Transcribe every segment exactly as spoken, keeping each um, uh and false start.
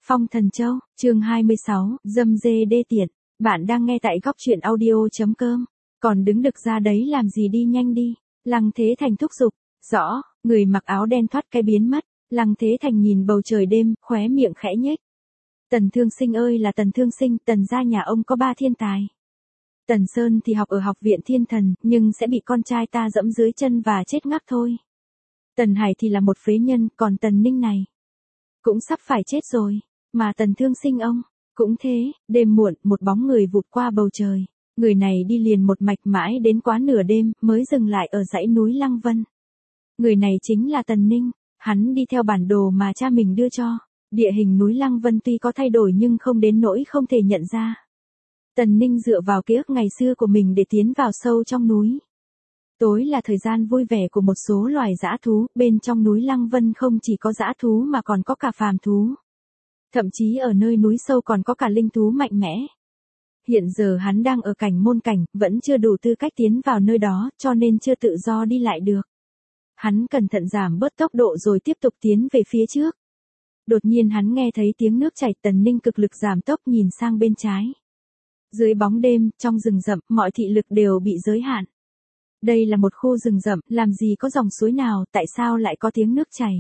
Phong Thần Châu, chương hai mươi sáu, dâm dê đê tiện. Bạn đang nghe tại góc truyện audio.com. Còn đứng đực ra đấy làm gì, đi nhanh đi. Lăng Thế Thành thúc giục. Rõ, người mặc áo đen thoát cái biến mất. Lăng Thế Thành nhìn bầu trời đêm, khóe miệng khẽ nhếch. Tần Thương Sinh ơi là Tần Thương Sinh, Tần gia nhà ông có ba thiên tài. Tần Sơn thì học ở học viện thiên thần, nhưng sẽ bị con trai ta dẫm dưới chân và chết ngắc thôi. Tần Hải thì là một phế nhân, còn Tần Ninh này cũng sắp phải chết rồi. Mà Tần Thương Sinh ông, cũng thế. Đêm muộn, một bóng người vụt qua bầu trời. Người này đi liền một mạch mãi đến quá nửa đêm, mới dừng lại ở dãy núi Lăng Vân. Người này chính là Tần Ninh. Hắn đi theo bản đồ mà cha mình đưa cho. Địa hình núi Lăng Vân tuy có thay đổi nhưng không đến nỗi không thể nhận ra. Tần Ninh dựa vào ký ức ngày xưa của mình để tiến vào sâu trong núi. Tối là thời gian vui vẻ của một số loài dã thú, bên trong núi Lăng Vân không chỉ có dã thú mà còn có cả phàm thú. Thậm chí ở nơi núi sâu còn có cả linh thú mạnh mẽ. Hiện giờ hắn đang ở cảnh môn cảnh, vẫn chưa đủ tư cách tiến vào nơi đó, cho nên chưa tự do đi lại được. Hắn cẩn thận giảm bớt tốc độ rồi tiếp tục tiến về phía trước. Đột nhiên hắn nghe thấy tiếng nước chảy. Tần Ninh cực lực giảm tốc, nhìn sang bên trái. Dưới bóng đêm, trong rừng rậm, mọi thị lực đều bị giới hạn. Đây là một khu rừng rậm, làm gì có dòng suối nào, tại sao lại có tiếng nước chảy?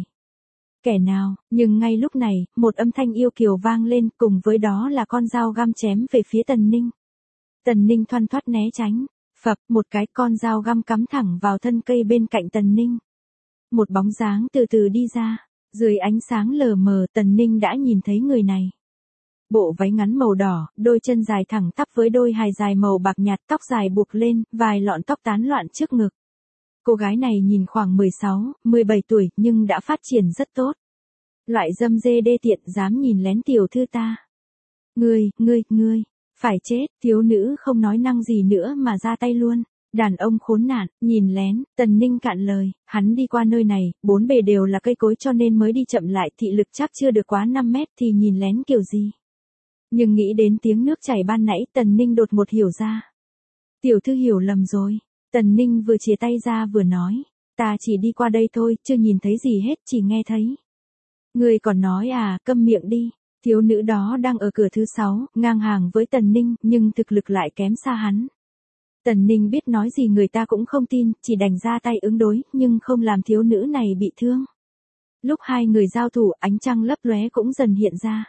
Kẻ nào? Nhưng ngay lúc này, một âm thanh yêu kiều vang lên, cùng với đó là con dao găm chém về phía Tần Ninh. Tần Ninh thoăn thoắt né tránh, phập, một cái con dao găm cắm thẳng vào thân cây bên cạnh Tần Ninh. Một bóng dáng từ từ đi ra, dưới ánh sáng lờ mờ, Tần Ninh đã nhìn thấy người này. Bộ váy ngắn màu đỏ, đôi chân dài thẳng tắp với đôi hài dài màu bạc nhạt, tóc dài buộc lên, vài lọn tóc tán loạn trước ngực. Cô gái này nhìn khoảng mười sáu, mười bảy tuổi, nhưng đã phát triển rất tốt. Loại dâm dê đê tiện, dám nhìn lén tiểu thư ta. Ngươi, ngươi, ngươi, phải chết. Thiếu nữ không nói năng gì nữa mà ra tay luôn. Đàn ông khốn nạn, nhìn lén. Tần Ninh cạn lời, hắn đi qua nơi này, bốn bề đều là cây cối cho nên mới đi chậm lại, thị lực chắc chưa được quá năm mét thì nhìn lén kiểu gì. Nhưng nghĩ đến tiếng nước chảy ban nãy, Tần Ninh đột ngột hiểu ra. Tiểu thư hiểu lầm rồi. Tần Ninh vừa chia tay ra vừa nói. Ta chỉ đi qua đây thôi, chưa nhìn thấy gì hết, chỉ nghe thấy. Ngươi còn nói à, câm miệng đi. Thiếu nữ đó đang ở cửa thứ sáu, ngang hàng với Tần Ninh, nhưng thực lực lại kém xa hắn. Tần Ninh biết nói gì người ta cũng không tin, chỉ đành ra tay ứng đối, nhưng không làm thiếu nữ này bị thương. Lúc hai người giao thủ, ánh trăng lấp lóe cũng dần hiện ra.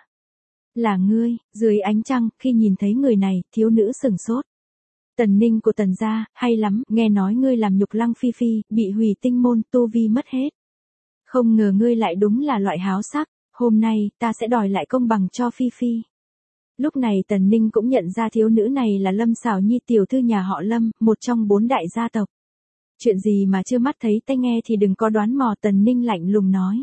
Là ngươi. Dưới ánh trăng, khi nhìn thấy người này, thiếu nữ sửng sốt. Tần Ninh của Tần gia, hay lắm, nghe nói ngươi làm nhục Lăng Phi Phi, bị hủy tinh môn, tu vi mất hết. Không ngờ ngươi lại đúng là loại háo sắc, hôm nay, ta sẽ đòi lại công bằng cho Phi Phi. Lúc này Tần Ninh cũng nhận ra thiếu nữ này là Lâm Sảo Nhi, tiểu thư nhà họ Lâm, một trong bốn đại gia tộc. Chuyện gì mà chưa mắt thấy tai nghe thì đừng có đoán mò. Tần Ninh lạnh lùng nói.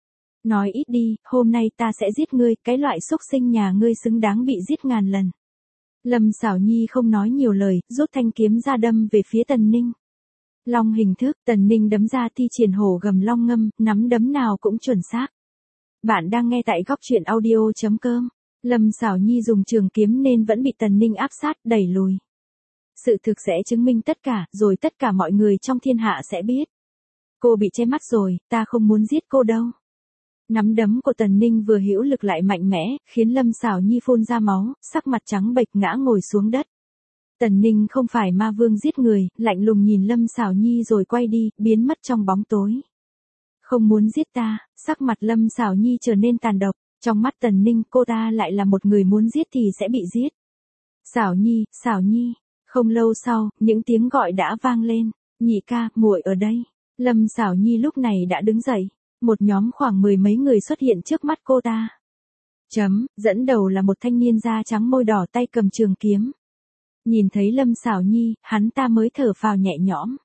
Nói ít đi, hôm nay ta sẽ giết ngươi, cái loại xúc sinh nhà ngươi xứng đáng bị giết ngàn lần. Lâm Sảo Nhi không nói nhiều lời, rút thanh kiếm ra đâm về phía Tần Ninh. Long hình thức, Tần Ninh đấm ra thi triển hổ gầm long ngâm, nắm đấm nào cũng chuẩn xác. Bạn đang nghe tại góc truyện audio.com. Lâm Sảo Nhi dùng trường kiếm nên vẫn bị Tần Ninh áp sát, đẩy lùi. Sự thực sẽ chứng minh tất cả, rồi tất cả mọi người trong thiên hạ sẽ biết. Cô bị che mắt rồi, ta không muốn giết cô đâu. Nắm đấm của Tần Ninh vừa hữu lực lại mạnh mẽ, khiến Lâm Sảo Nhi phun ra máu, sắc mặt trắng bệch ngã ngồi xuống đất. Tần Ninh không phải ma vương giết người, lạnh lùng nhìn Lâm Sảo Nhi rồi quay đi, biến mất trong bóng tối. Không muốn giết ta. Sắc mặt Lâm Sảo Nhi trở nên tàn độc, trong mắt Tần Ninh cô ta lại là một người muốn giết thì sẽ bị giết. Sảo Nhi, Sảo Nhi. Không lâu sau, những tiếng gọi đã vang lên. Nhị ca, muội ở đây. Lâm Sảo Nhi lúc này đã đứng dậy. Một nhóm khoảng mười mấy người xuất hiện trước mắt cô ta. Chấm, dẫn đầu là một thanh niên da trắng môi đỏ, tay cầm trường kiếm. Nhìn thấy Lâm Sảo Nhi, hắn ta mới thở phào nhẹ nhõm.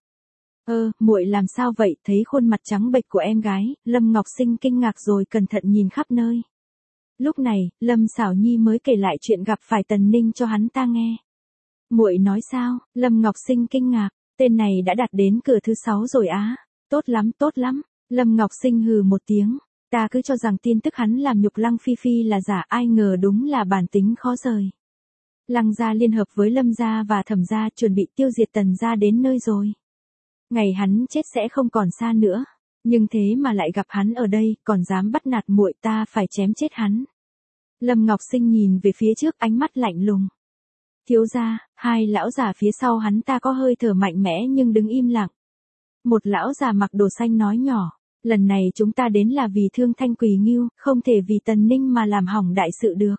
Ơ, muội làm sao vậy? Thấy khuôn mặt trắng bệch của em gái, Lâm Ngọc Sinh kinh ngạc rồi cẩn thận nhìn khắp nơi. Lúc này, Lâm Sảo Nhi mới kể lại chuyện gặp phải Tần Ninh cho hắn ta nghe. Muội nói sao? Lâm Ngọc Sinh kinh ngạc, tên này đã đạt đến cửa thứ sáu rồi á. Tốt lắm, tốt lắm. Lâm Ngọc Sinh hừ một tiếng. Ta cứ cho rằng tin tức hắn làm nhục Lăng Phi Phi là giả, ai ngờ đúng là bản tính khó rời. Lăng gia liên hợp với Lâm gia và Thẩm gia chuẩn bị tiêu diệt Tần gia đến nơi rồi. Ngày hắn chết sẽ không còn xa nữa. Nhưng thế mà lại gặp hắn ở đây, còn dám bắt nạt muội, ta phải chém chết hắn. Lâm Ngọc Sinh nhìn về phía trước ánh mắt lạnh lùng. Thiếu gia, hai lão già phía sau hắn ta có hơi thở mạnh mẽ nhưng đứng im lặng. Một lão già mặc đồ xanh nói nhỏ, lần này chúng ta đến là vì thương Thanh Quỳ Ngưu, không thể vì Tần Ninh mà làm hỏng đại sự được.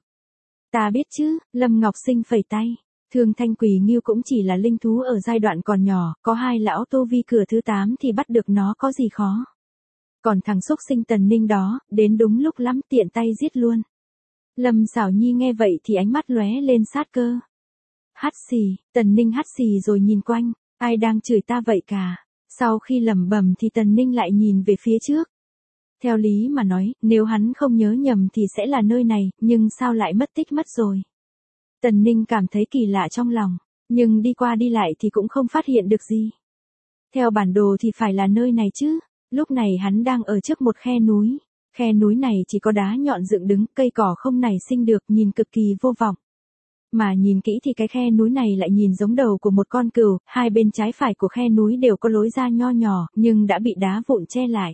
Ta biết chứ, Lâm Ngọc Sinh phẩy tay. Thương Thanh Quỳ Ngưu cũng chỉ là linh thú ở giai đoạn còn nhỏ, có hai lão tô vi cửa thứ tám thì bắt được nó có gì khó. Còn thằng xúc sinh Tần Ninh đó, đến đúng lúc lắm tiện tay giết luôn. Lâm Sảo Nhi nghe vậy thì ánh mắt lóe lên sát cơ. Hắt xì, Tần Ninh hắt xì rồi nhìn quanh, ai đang chửi ta vậy cả. Sau khi lẩm bẩm thì Tần Ninh lại nhìn về phía trước. Theo lý mà nói, nếu hắn không nhớ nhầm thì sẽ là nơi này, nhưng sao lại mất tích mất rồi. Tần Ninh cảm thấy kỳ lạ trong lòng, nhưng đi qua đi lại thì cũng không phát hiện được gì. Theo bản đồ thì phải là nơi này chứ, lúc này hắn đang ở trước một khe núi. Khe núi này chỉ có đá nhọn dựng đứng, cây cỏ không nảy sinh được, nhìn cực kỳ vô vọng. Mà nhìn kỹ thì cái khe núi này lại nhìn giống đầu của một con cừu, hai bên trái phải của khe núi đều có lối ra nho nhỏ, nhưng đã bị đá vụn che lại.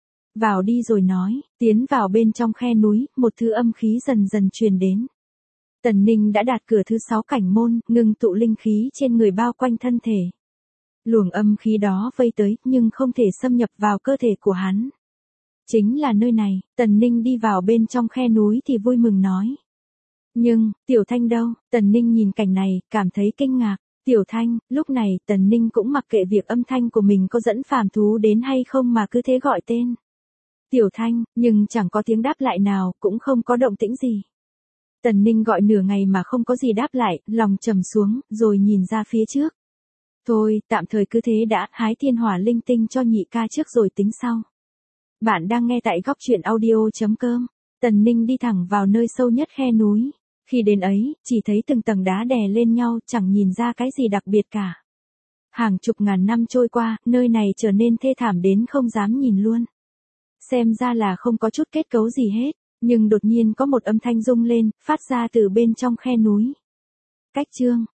Vào đi rồi nói, tiến vào bên trong khe núi, một thứ âm khí dần dần truyền đến. Tần Ninh đã đạt cửa thứ sáu cảnh môn, ngưng tụ linh khí trên người bao quanh thân thể. Luồng âm khí đó vây tới, nhưng không thể xâm nhập vào cơ thể của hắn. Chính là nơi này, Tần Ninh đi vào bên trong khe núi thì vui mừng nói. Nhưng, Tiểu Thanh đâu? Tần Ninh nhìn cảnh này, cảm thấy kinh ngạc. Tiểu Thanh, lúc này, Tần Ninh cũng mặc kệ việc âm thanh của mình có dẫn phàm thú đến hay không mà cứ thế gọi tên. Tiểu Thanh, nhưng chẳng có tiếng đáp lại nào, cũng không có động tĩnh gì. Tần Ninh gọi nửa ngày mà không có gì đáp lại, lòng trầm xuống, rồi nhìn ra phía trước. Thôi, tạm thời cứ thế đã, hái thiên hỏa linh tinh cho nhị ca trước rồi tính sau. Bạn đang nghe tại góc truyện audio.com. Tần Ninh đi thẳng vào nơi sâu nhất khe núi. Khi đến ấy, chỉ thấy từng tầng đá đè lên nhau, chẳng nhìn ra cái gì đặc biệt cả. Hàng chục ngàn năm trôi qua, nơi này trở nên thê thảm đến không dám nhìn luôn. Xem ra là không có chút kết cấu gì hết, nhưng đột nhiên có một âm thanh rung lên, phát ra từ bên trong khe núi. Cách chương,